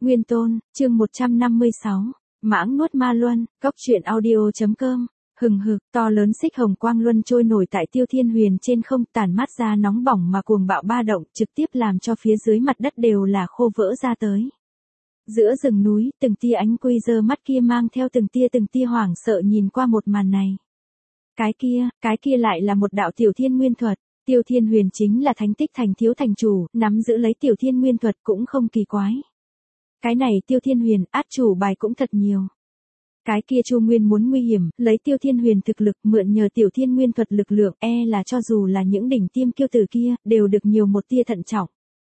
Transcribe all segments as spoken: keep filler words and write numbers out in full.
Nguyên Tôn, chương một trăm năm mươi sáu, Mãng nuốt ma luân, cốc truyện audio.com. Hừng hực, to lớn xích hồng quang luân trôi nổi tại Tiêu Thiên Huyền trên không, tản mát ra nóng bỏng mà cuồng bạo ba động, trực tiếp làm cho phía dưới mặt đất đều là khô vỡ ra tới. Giữa rừng núi, từng tia ánh quy giơ mắt kia mang theo từng tia từng tia hoảng sợ nhìn qua một màn này. Cái kia, cái kia lại là một đạo tiểu thiên nguyên thuật. Tiêu Thiên Huyền chính là thánh tích thành thiếu thành chủ, nắm giữ lấy tiểu thiên nguyên thuật cũng không kỳ quái. Cái này Tiêu Thiên Huyền, át chủ bài cũng thật nhiều. Cái kia Chu Nguyên muốn nguy hiểm, lấy Tiêu Thiên Huyền thực lực mượn nhờ tiểu thiên nguyên thuật lực lượng, e là cho dù là những đỉnh tiêm kiêu tử kia, đều được nhiều một tia thận trọng.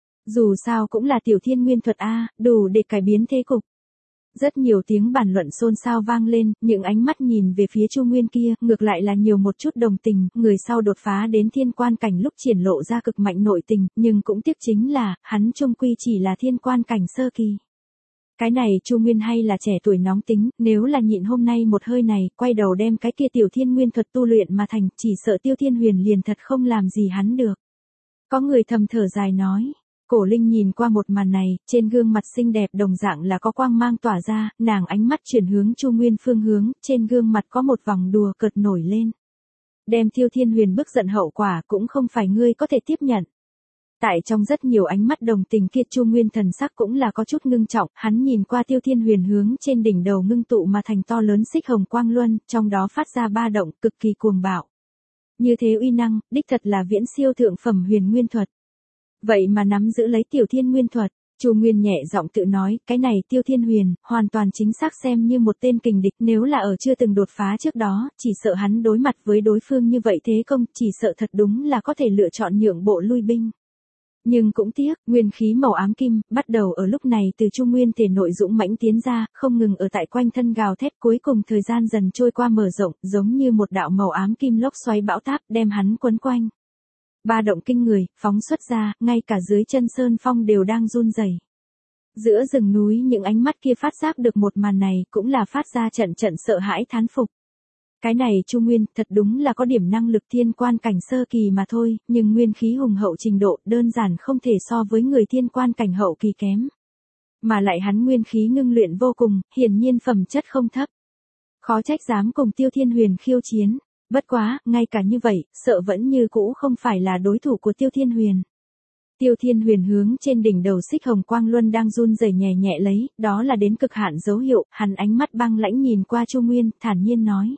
Dù sao cũng là tiểu thiên nguyên thuật a, đủ để cải biến thế cục. Rất nhiều tiếng bàn luận xôn xao vang lên, những ánh mắt nhìn về phía Chu Nguyên kia, ngược lại là nhiều một chút đồng tình, người sau đột phá đến thiên quan cảnh lúc triển lộ ra cực mạnh nội tình, nhưng cũng tiếc chính là, hắn chung quy chỉ là thiên quan cảnh sơ kỳ. Cái này Chu Nguyên hay là trẻ tuổi nóng tính, nếu là nhịn hôm nay một hơi này, quay đầu đem cái kia tiểu thiên nguyên thuật tu luyện mà thành, chỉ sợ Tiêu Thiên Huyền liền thật không làm gì hắn được. Có người thầm thở dài nói. Cổ Linh nhìn qua một màn này, trên gương mặt xinh đẹp đồng dạng là có quang mang tỏa ra, nàng ánh mắt chuyển hướng Chu Nguyên phương hướng, trên gương mặt có một vòng đùa cợt nổi lên. Đem Tiêu Thiên Huyền bức giận hậu quả cũng không phải ngươi có thể tiếp nhận. Tại trong rất nhiều ánh mắt đồng tình kia, Chu Nguyên thần sắc cũng là có chút ngưng trọng, hắn nhìn qua Tiêu Thiên Huyền hướng trên đỉnh đầu ngưng tụ mà thành to lớn xích hồng quang luân, trong đó phát ra ba động cực kỳ cuồng bạo. Như thế uy năng, đích thật là viễn siêu thượng phẩm huyền nguyên thuật. Vậy mà nắm giữ lấy tiểu thiên nguyên thuật, Chu Nguyên nhẹ giọng tự nói, cái này Tiêu Thiên Huyền, hoàn toàn chính xác xem như một tên kình địch, nếu là ở chưa từng đột phá trước đó, chỉ sợ hắn đối mặt với đối phương như vậy thế công, chỉ sợ thật đúng là có thể lựa chọn nhượng bộ lui binh. Nhưng cũng tiếc, nguyên khí màu ám kim, bắt đầu ở lúc này từ Chu Nguyên thể nội dũng mãnh tiến ra, không ngừng ở tại quanh thân gào thét, cuối cùng thời gian dần trôi qua mở rộng, giống như một đạo màu ám kim lốc xoáy bão táp, đem hắn quấn quanh. Ba động kinh người, phóng xuất ra, ngay cả dưới chân sơn phong đều đang run rẩy. Giữa rừng núi những ánh mắt kia phát giác được một màn này, cũng là phát ra trận trận sợ hãi thán phục. Cái này Chu Nguyên, thật đúng là có điểm năng lực thiên quan cảnh sơ kỳ mà thôi, nhưng nguyên khí hùng hậu trình độ, đơn giản không thể so với người thiên quan cảnh hậu kỳ kém. Mà lại hắn nguyên khí ngưng luyện vô cùng, hiển nhiên phẩm chất không thấp. Khó trách dám cùng Tiêu Thiên Huyền khiêu chiến. Bất quá, ngay cả như vậy, sợ vẫn như cũ không phải là đối thủ của Tiêu Thiên Huyền. Tiêu Thiên Huyền hướng trên đỉnh đầu xích hồng quang luân đang run rẩy nhẹ nhẹ lấy, đó là đến cực hạn dấu hiệu, hắn ánh mắt băng lãnh nhìn qua Chu Nguyên, thản nhiên nói.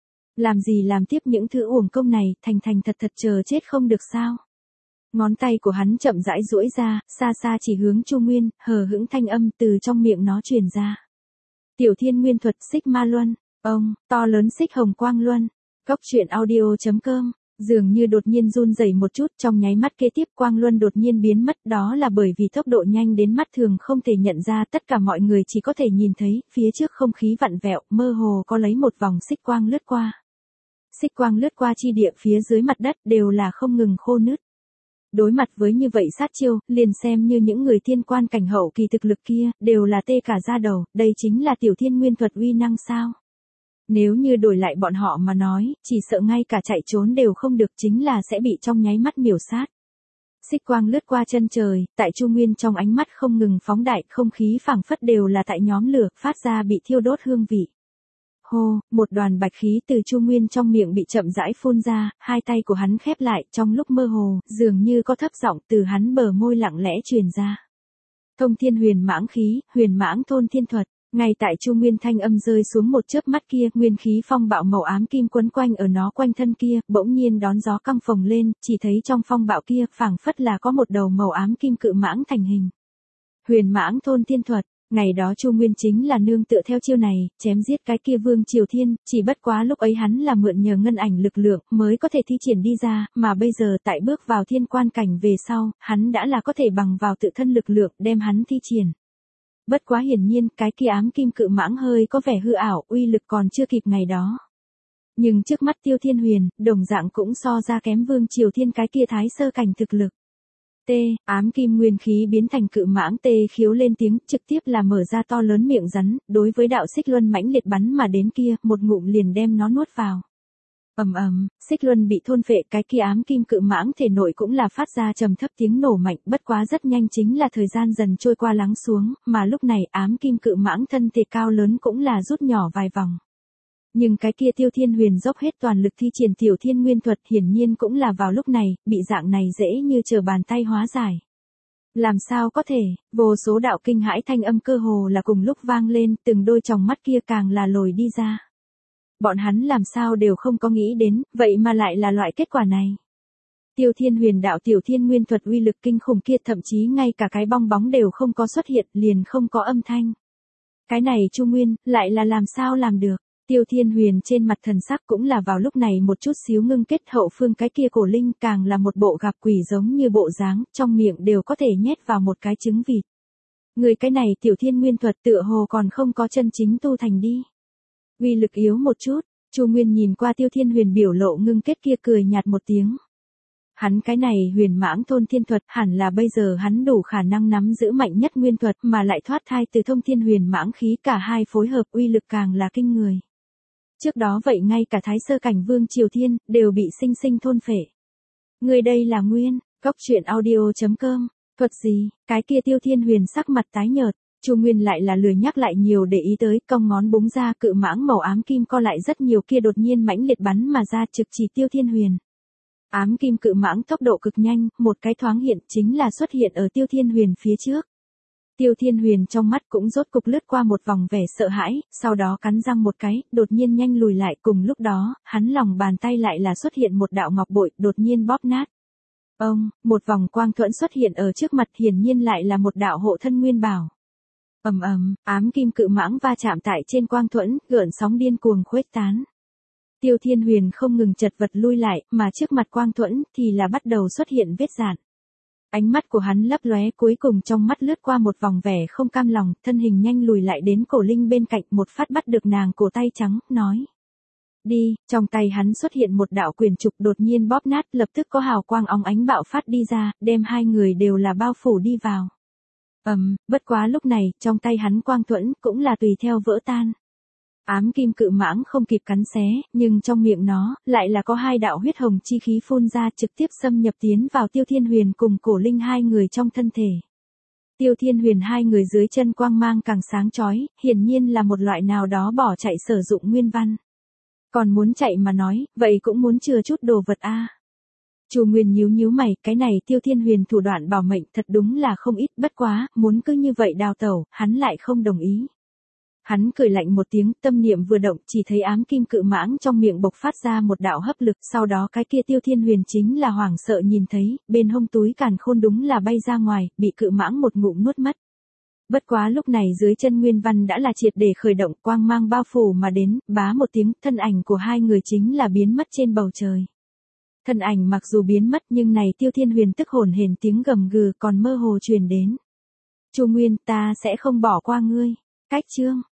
Làm gì làm tiếp những thứ uổng công này, thành thành thật thật chờ chết không được sao. Ngón tay của hắn chậm rãi duỗi ra, xa xa chỉ hướng Chu Nguyên, hờ hững thanh âm từ trong miệng nó truyền ra. Tiểu thiên nguyên thuật xích ma luân, ông, to lớn xích hồng quang luân. Cốc truyện audio.com, dường như đột nhiên run rẩy một chút, trong nháy mắt kế tiếp quang luân đột nhiên biến mất, đó là bởi vì tốc độ nhanh đến mắt thường không thể nhận ra, tất cả mọi người chỉ có thể nhìn thấy, phía trước không khí vặn vẹo, mơ hồ có lấy một vòng xích quang lướt qua. Xích quang lướt qua chi địa phía dưới mặt đất đều là không ngừng khô nứt. Đối mặt với như vậy sát chiêu, liền xem như những người thiên quan cảnh hậu kỳ thực lực kia, đều là tê cả da đầu, đây chính là tiểu thiên nguyên thuật uy năng sao? Nếu như đổi lại bọn họ mà nói, chỉ sợ ngay cả chạy trốn đều không được, chính là sẽ bị trong nháy mắt miểu sát. Xích quang lướt qua chân trời, tại Chu Nguyên trong ánh mắt không ngừng phóng đại, không khí phảng phất đều là tại nhóm lửa, phát ra bị thiêu đốt hương vị. Hô, một đoàn bạch khí từ Chu Nguyên trong miệng bị chậm rãi phun ra, hai tay của hắn khép lại, trong lúc mơ hồ, dường như có thấp giọng từ hắn bờ môi lặng lẽ truyền ra. Thông thiên huyền mãng khí, huyền mãng thôn thiên thuật. Ngay tại Chu Nguyên thanh âm rơi xuống một chớp mắt kia, nguyên khí phong bạo màu ám kim quấn quanh ở nó quanh thân kia, bỗng nhiên đón gió căng phồng lên, chỉ thấy trong phong bạo kia, phảng phất là có một đầu màu ám kim cự mãng thành hình. Huyền mãng thôn thiên thuật, ngày đó Chu Nguyên chính là nương tựa theo chiêu này, chém giết cái kia Vương Triều Thiên, chỉ bất quá lúc ấy hắn là mượn nhờ ngân ảnh lực lượng mới có thể thi triển đi ra, mà bây giờ tại bước vào thiên quan cảnh về sau, hắn đã là có thể bằng vào tự thân lực lượng đem hắn thi triển. Bất quá hiển nhiên, cái kia ám kim cự mãng hơi có vẻ hư ảo, uy lực còn chưa kịp ngày đó. Nhưng trước mắt Tiêu Thiên Huyền, đồng dạng cũng so ra kém Vương Triều Thiên cái kia thái sơ cảnh thực lực. T, ám kim nguyên khí biến thành cự mãng tê khiếu lên tiếng, trực tiếp là mở ra to lớn miệng rắn, đối với đạo xích luân mãnh liệt bắn mà đến kia, một ngụm liền đem nó nuốt vào. Ầm ầm, Xích Luân bị thôn phệ, cái kia ám kim cự mãng thể nội cũng là phát ra trầm thấp tiếng nổ mạnh, bất quá rất nhanh chính là thời gian dần trôi qua lắng xuống, mà lúc này ám kim cự mãng thân thể cao lớn cũng là rút nhỏ vài vòng. Nhưng cái kia Tiêu Thiên Huyền dốc hết toàn lực thi triển Tiểu Thiên Nguyên thuật, hiển nhiên cũng là vào lúc này, bị dạng này dễ như trở bàn tay hóa giải. Làm sao có thể, vô số đạo kinh hãi thanh âm cơ hồ là cùng lúc vang lên, từng đôi tròng mắt kia càng là lồi đi ra. Bọn hắn làm sao đều không có nghĩ đến, vậy mà lại là loại kết quả này. Tiêu Thiên Huyền đạo Tiểu Thiên Nguyên thuật uy lực kinh khủng kia, thậm chí ngay cả cái bong bóng đều không có xuất hiện, liền không có âm thanh. Cái này Chu Nguyên, lại là làm sao làm được? Tiêu Thiên Huyền trên mặt thần sắc cũng là vào lúc này một chút xíu ngưng kết, hậu phương cái kia cổ linh càng là một bộ gặp quỷ giống như bộ dáng, trong miệng đều có thể nhét vào một cái trứng vịt. Người cái này Tiểu Thiên Nguyên thuật tựa hồ còn không có chân chính tu thành đi. Uy lực yếu một chút, Chu Nguyên nhìn qua Tiêu Thiên Huyền biểu lộ ngưng kết kia, cười nhạt một tiếng. Hắn cái này Huyền Mãng Thôn Thiên thuật, hẳn là bây giờ hắn đủ khả năng nắm giữ mạnh nhất nguyên thuật, mà lại thoát thai từ Thông Thiên Huyền Mãng khí, cả hai phối hợp uy lực càng là kinh người. Trước đó vậy ngay cả Thái Sơ cảnh Vương Triều Thiên đều bị sinh sinh thôn phệ. Người đây là nguyên, góc truyện audio chấm com, thuật gì? Cái kia Tiêu Thiên Huyền sắc mặt tái nhợt. Chu Nguyên lại là lười nhắc lại nhiều để ý tới, cong ngón búng ra, cự mãng màu ám kim co lại rất nhiều kia đột nhiên mãnh liệt bắn mà ra, trực chỉ Tiêu Thiên Huyền. Ám kim cự mãng tốc độ cực nhanh, một cái thoáng hiện chính là xuất hiện ở Tiêu Thiên Huyền phía trước. Tiêu Thiên Huyền trong mắt cũng rốt cục lướt qua một vòng vẻ sợ hãi, sau đó cắn răng một cái, đột nhiên nhanh lùi lại, cùng lúc đó, hắn lòng bàn tay lại là xuất hiện một đạo ngọc bội, đột nhiên bóp nát. Ông, một vòng quang thuẫn xuất hiện ở trước mặt, hiển nhiên lại là một đạo hộ thân nguyên bảo. Ầm ầm, ám kim cự mãng va chạm tại trên quang thuẫn, gợn sóng điên cuồng khuếch tán. Tiêu Thiên Huyền không ngừng chật vật lui lại, mà trước mặt quang thuẫn thì là bắt đầu xuất hiện vết rạn. Ánh mắt của hắn lấp lóe, cuối cùng trong mắt lướt qua một vòng vẻ không cam lòng, thân hình nhanh lùi lại đến cổ linh bên cạnh, một phát bắt được nàng cổ tay trắng, nói: "Đi." Trong tay hắn xuất hiện một đạo quyền trục, đột nhiên bóp nát, lập tức có hào quang óng ánh bạo phát đi ra, đem hai người đều là bao phủ đi vào. Ầm, um, bất quá lúc này, trong tay hắn quang thuẫn cũng là tùy theo vỡ tan. Ám kim cự mãng không kịp cắn xé, nhưng trong miệng nó lại là có hai đạo huyết hồng chi khí phun ra, trực tiếp xâm nhập tiến vào Tiêu Thiên Huyền cùng cổ linh hai người trong thân thể. Tiêu Thiên Huyền hai người dưới chân quang mang càng sáng chói, hiển nhiên là một loại nào đó bỏ chạy sử dụng nguyên văn. Còn muốn chạy mà nói, vậy cũng muốn chừa chút đồ vật a. À. Chu Nguyên nhíu nhíu mày, cái này Tiêu Thiên Huyền thủ đoạn bảo mệnh thật đúng là không ít, bất quá, muốn cứ như vậy đào tẩu, hắn lại không đồng ý. Hắn cười lạnh một tiếng, tâm niệm vừa động, chỉ thấy ám kim cự mãng trong miệng bộc phát ra một đạo hấp lực, sau đó cái kia Tiêu Thiên Huyền chính là hoảng sợ nhìn thấy, bên hông túi càn khôn đúng là bay ra ngoài, bị cự mãng một ngụm nuốt mất. Bất quá lúc này dưới chân nguyên văn đã là triệt để khởi động, quang mang bao phủ mà đến, bá một tiếng, thân ảnh của hai người chính là biến mất trên bầu trời. Thân ảnh mặc dù biến mất nhưng này Tiêu Thiên Huyền tức hồn hển tiếng gầm gừ còn mơ hồ truyền đến. Chu Nguyên, ta sẽ không bỏ qua ngươi. Cách chương